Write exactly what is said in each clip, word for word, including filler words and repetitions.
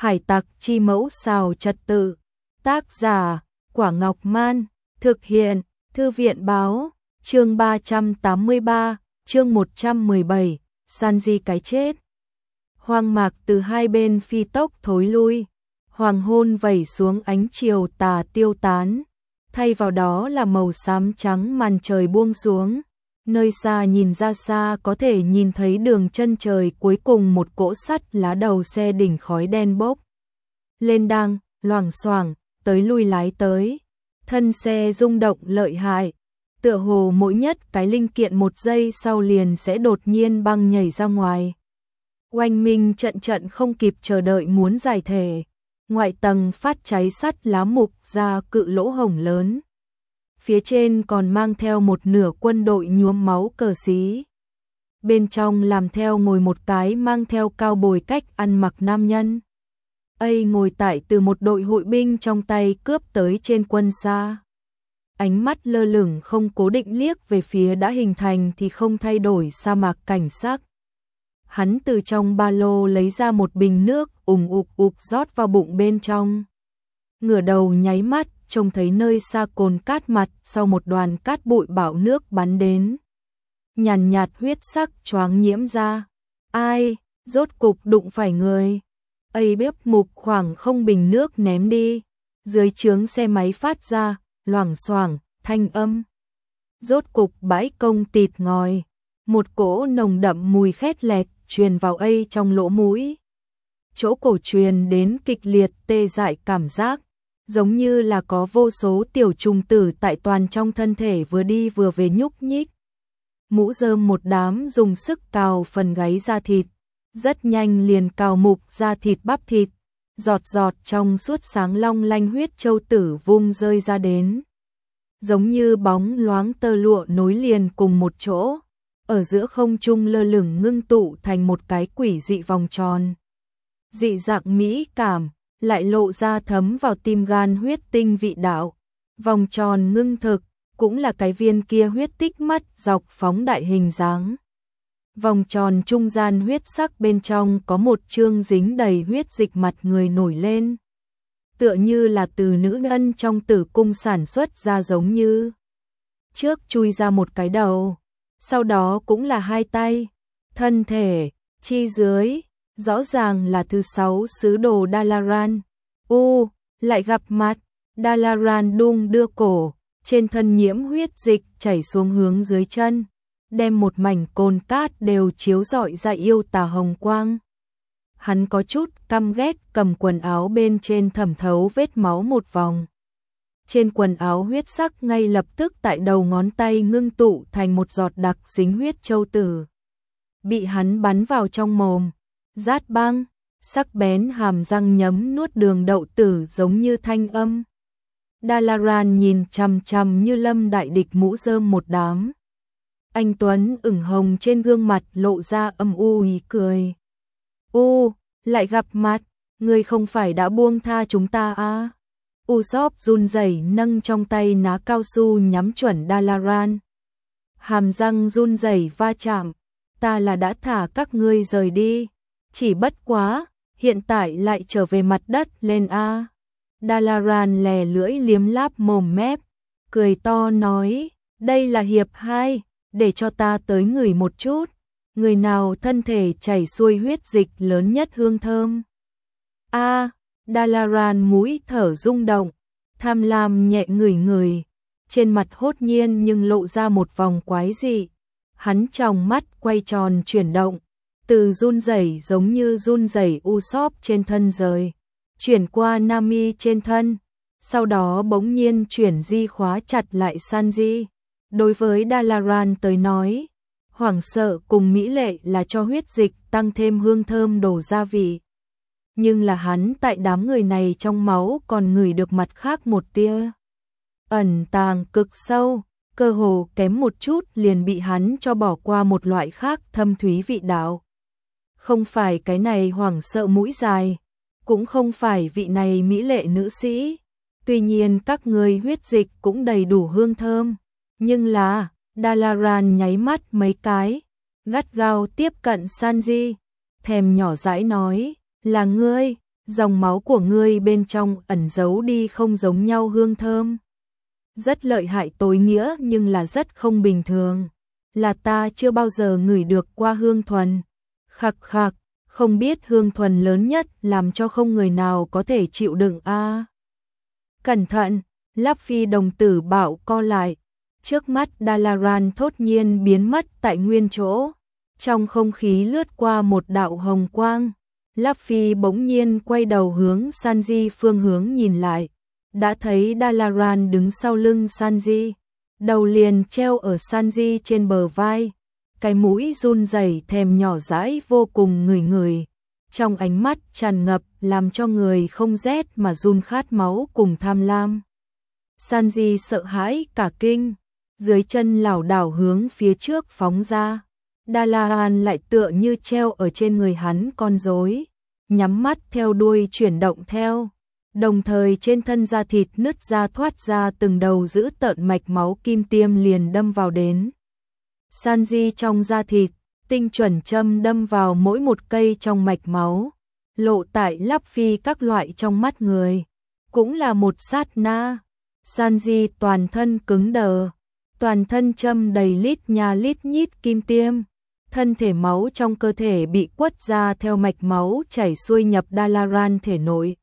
Hải tặc chi mẫu xào trật tự. Tác giả, Quả Ngọc Man. Thực hiện, Thư viện báo. Chương ba trăm tám mươi ba, chương một trăm mười bảy, Sanji cái chết. Hoang mạc từ hai bên phi tốc thối lui. Hoàng hôn vẩy xuống, ánh chiều tà tiêu tán. Thay vào đó là màu xám trắng, màn trời buông xuống. Nơi xa nhìn ra xa có thể nhìn thấy đường chân trời, cuối cùng một cỗ sắt lá đầu xe đỉnh khói đen bốc lên đang loảng xoảng tới lui lái tới. Thân xe rung động lợi hại, tựa hồ mỗi nhất cái linh kiện một giây sau liền sẽ đột nhiên băng nhảy ra ngoài. Oanh minh trận trận không kịp chờ đợi muốn giải thể. Ngoại tầng phát cháy sắt lá mục ra cự lỗ hổng lớn. Phía trên còn mang theo một nửa quân đội nhuốm máu cờ xí. Bên trong làm theo ngồi một cái mang theo cao bồi cách ăn mặc nam nhân. Ây ngồi tại từ một đội hội binh trong tay cướp tới trên quân xa. Ánh mắt lơ lửng không cố định liếc về phía đã hình thành thì không thay đổi sa mạc cảnh sắc. Hắn từ trong ba lô lấy ra một bình nước, ùng ục ục rót vào bụng bên trong. Ngửa đầu nháy mắt, trông thấy nơi xa cồn cát mặt, sau một đoàn cát bụi bão nước bắn đến. Nhàn nhạt huyết sắc choáng nhiễm ra. Ai, rốt cục đụng phải người. Ây bếp mục khoảng không bình nước ném đi. Dưới trướng xe máy phát ra, loảng xoảng, thanh âm. Rốt cục bãi công tịt ngòi. Một cỗ nồng đậm mùi khét lẹt truyền vào Ây trong lỗ mũi. Chỗ cổ truyền đến kịch liệt tê dại cảm giác. Giống như là có vô số tiểu trùng tử tại toàn trong thân thể vừa đi vừa về nhúc nhích. Mũ rơm một đám dùng sức cào phần gáy da thịt. Rất nhanh liền cào mục da thịt bắp thịt. Giọt giọt trong suốt sáng long lanh huyết châu tử vung rơi ra đến. Giống như bóng loáng tơ lụa nối liền cùng một chỗ. Ở giữa không trung lơ lửng ngưng tụ thành một cái quỷ dị vòng tròn. Dị dạng mỹ cảm, lại lộ ra thấm vào tim gan huyết tinh vị đạo. Vòng tròn ngưng thực, cũng là cái viên kia huyết tích mắt dọc phóng đại hình dáng. Vòng tròn trung gian huyết sắc bên trong có một chương dính đầy huyết dịch mặt người nổi lên. Tựa như là từ nữ nhân trong tử cung sản xuất ra, giống như trước chui ra một cái đầu, sau đó cũng là hai tay, thân thể, chi dưới, rõ ràng là thứ sáu sứ đồ Dalaran. U, lại gặp mặt. Dalaran đung đưa cổ, trên thân nhiễm huyết dịch chảy xuống hướng dưới chân, đem một mảnh cồn cát đều chiếu rọi ra yêu tà hồng quang. Hắn có chút căm ghét cầm quần áo bên trên thẩm thấu vết máu một vòng. Trên quần áo huyết sắc ngay lập tức tại đầu ngón tay ngưng tụ thành một giọt đặc dính huyết châu tử. Bị hắn bắn vào trong mồm, rát băng, sắc bén hàm răng nhấm nuốt đường đậu tử giống như thanh âm. Dalaran nhìn chằm chằm như lâm đại địch mũ rơm một đám. Anh tuấn ửng hồng trên gương mặt lộ ra âm u ý cười. U, lại gặp mặt, người không phải đã buông tha chúng ta à? Usopp run rẩy nâng trong tay ná cao su nhắm chuẩn Dalaran. Hàm răng run rẩy va chạm, ta là đã thả các ngươi rời đi, chỉ bất quá, hiện tại lại trở về mặt đất lên a. À. Dalaran lè lưỡi liếm láp mồm mép, cười to nói, đây là hiệp hai, để cho ta tới ngửi một chút, người nào thân thể chảy xuôi huyết dịch lớn nhất hương thơm. A, à, Dalaran mũi thở rung động, tham lam nhẹ ngửi ngửi, trên mặt hốt nhiên nhưng lộ ra một vòng quái dị. Hắn tròng mắt quay tròn chuyển động, từ run rẩy giống như run rẩy Usopp trên thân rời, chuyển qua Nami trên thân, sau đó bỗng nhiên chuyển di khóa chặt lại Sanji. Đối với Dalaran tới nói, hoảng sợ cùng mỹ lệ là cho huyết dịch tăng thêm hương thơm đổ gia vị. Nhưng là hắn tại đám người này trong máu còn ngửi được mặt khác một tia ẩn tàng cực sâu, cơ hồ kém một chút liền bị hắn cho bỏ qua một loại khác thâm thúy vị đạo. Không phải cái này hoảng sợ mũi dài, cũng không phải vị này mỹ lệ nữ sĩ. Tuy nhiên các người huyết dịch cũng đầy đủ hương thơm, nhưng là, Dalaran nháy mắt mấy cái, gắt gao tiếp cận Sanji, thèm nhỏ dãi nói, là ngươi, Dòng máu của ngươi bên trong ẩn giấu đi không giống nhau hương thơm. Rất lợi hại tối nghĩa nhưng là rất không bình thường. Là ta chưa bao giờ ngửi được qua hương thuần. Khặc khặc, không biết hương thuần lớn nhất làm cho không người nào có thể chịu đựng a. À. Cẩn thận, Lắp Phi đồng tử bảo co lại. Trước mắt Dalaran thốt nhiên biến mất tại nguyên chỗ. Trong không khí lướt qua một đạo hồng quang. Lắp Phi bỗng nhiên quay đầu hướng Sanji phương hướng nhìn lại. Đã thấy Dalaran đứng sau lưng Sanji. Đầu liền treo ở Sanji trên bờ vai. Cái mũi run rẩy thèm nhỏ dãi vô cùng ngửi ngửi. Trong ánh mắt tràn ngập làm cho người không rét mà run khát máu cùng tham lam. Sanji sợ hãi cả kinh. Dưới chân lảo đảo hướng phía trước phóng ra. Dalaran lại tựa như treo ở trên người hắn con rối, nhắm mắt theo đuôi chuyển động theo, đồng thời trên thân da thịt nứt ra thoát ra từng đầu giữ tợn mạch máu kim tiêm liền đâm vào đến. Sanji trong da thịt, tinh chuẩn châm đâm vào mỗi một cây trong mạch máu, lộ tại Lắp Phi các loại trong mắt người. Cũng là một sát na, Sanji toàn thân cứng đờ, toàn thân châm đầy lít nha lít nhít kim tiêm. Thân thể máu trong cơ thể bị quất ra theo mạch máu chảy xuôi nhập Dalaran thể nội.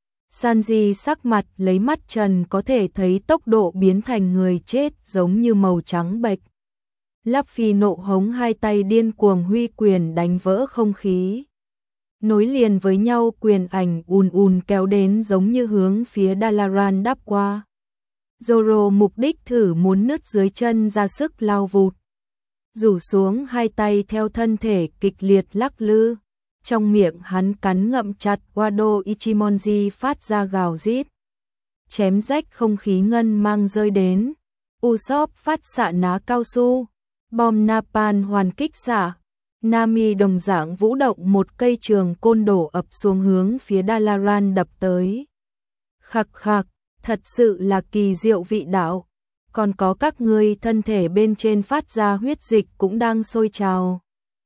Sanji sắc mặt lấy mắt trần có thể thấy tốc độ biến thành người chết giống như màu trắng bệch. Lắp Phi nộ hống hai tay điên cuồng huy quyền đánh vỡ không khí. Nối liền với nhau quyền ảnh ùn ùn kéo đến giống như hướng phía Dalaran đắp qua. Zoro mục đích thử muốn nứt dưới chân ra sức lao vụt. Rủ xuống hai tay theo thân thể kịch liệt lắc lư. Trong miệng hắn cắn ngậm chặt Wado Ichimonji phát ra gào rít. Chém rách không khí ngân mang rơi đến. Usopp phát xạ ná cao su. Bom Napalm hoàn kích xạ. Nami đồng dạng vũ động một cây trường côn đổ ập xuống hướng phía Dalaran đập tới. Khặc khặc, thật sự là kỳ diệu vị đạo. Còn có các ngươi thân thể bên trên phát ra huyết dịch cũng đang sôi trào.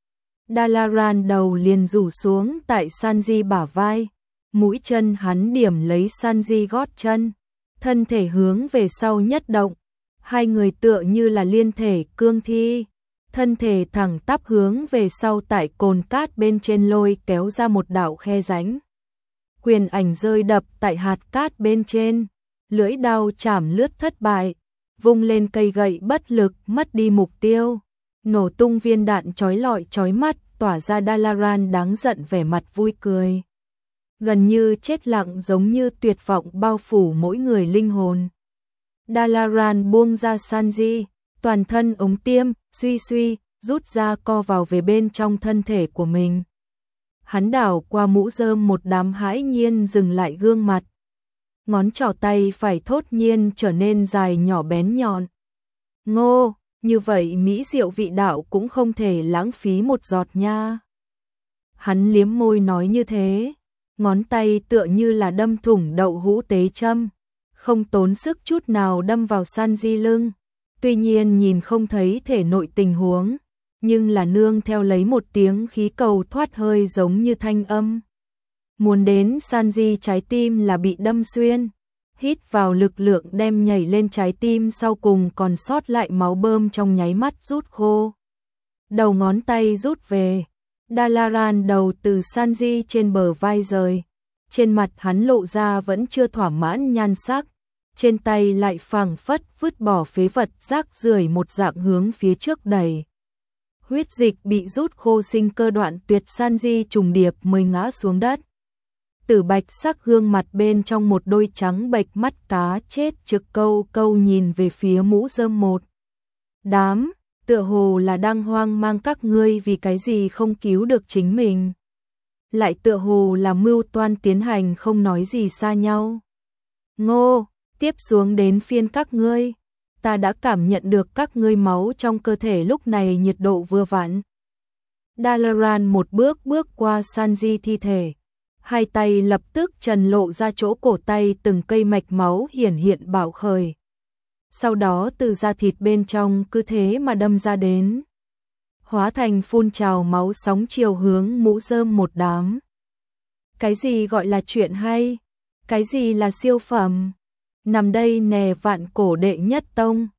Dalaran đầu liền rủ xuống tại Sanji bả vai, mũi chân hắn điểm lấy Sanji gót chân, thân thể hướng về sau nhất động, hai người tựa như là liên thể cương thi, thân thể thẳng tắp hướng về sau tại cồn cát bên trên lôi kéo ra một đạo khe rãnh. Quyền ảnh rơi đập tại hạt cát bên trên, lưỡi đao chảm lướt thất bại. Vung lên cây gậy bất lực mất đi mục tiêu, nổ tung viên đạn chói lọi chói mắt, tỏa ra Dalaran đáng giận vẻ mặt vui cười. Gần như chết lặng giống như tuyệt vọng bao phủ mỗi người linh hồn. Dalaran buông ra Sanji, toàn thân ống tiêm, suy suy, rút ra co vào về bên trong thân thể của mình. Hắn đảo qua mũ rơm một đám hãi nhiên dừng lại gương mặt. Ngón trỏ tay phải thốt nhiên trở nên dài nhỏ bén nhọn. Ngô, như vậy mỹ diệu vị đạo cũng không thể lãng phí một giọt nha. Hắn liếm môi nói như thế, ngón tay tựa như là đâm thủng đậu hũ tế châm, không tốn sức chút nào đâm vào Sanji lưng. Tuy nhiên nhìn không thấy thể nội tình huống, nhưng là nương theo lấy một tiếng khí cầu thoát hơi giống như thanh âm. Muốn đến Sanji trái tim là bị đâm xuyên, hít vào lực lượng đem nhảy lên trái tim sau cùng còn sót lại máu bơm trong nháy mắt rút khô. Đầu ngón tay rút về, Dalaran đầu từ Sanji trên bờ vai rời, trên mặt hắn lộ ra vẫn chưa thỏa mãn nhan sắc, trên tay lại phảng phất vứt bỏ phế vật rác rưởi một dạng hướng phía trước đẩy. Huyết dịch bị rút khô sinh cơ đoạn tuyệt, Sanji trùng điệp mới ngã xuống đất. Tử bạch sắc gương mặt bên trong một đôi trắng bệch mắt cá chết trực câu câu nhìn về phía mũ rơm một. Đám, tựa hồ là đang hoang mang các ngươi vì cái gì không cứu được chính mình. Lại tựa hồ là mưu toan tiến hành không nói gì xa nhau. Ngô, tiếp xuống đến phiên các ngươi. Ta đã cảm nhận được các ngươi máu trong cơ thể lúc này nhiệt độ vừa vặn. Dalaran một bước bước qua Sanji thi thể. Hai tay lập tức trần lộ ra chỗ cổ tay, từng cây mạch máu hiển hiện bạo khởi. Sau đó từ da thịt bên trong cứ thế mà đâm ra đến. Hóa thành phun trào máu sóng chiều hướng mũ rơm một đám. Cái gì gọi là chuyện hay? Cái gì là siêu phẩm? Nằm đây nè vạn cổ đệ nhất tông.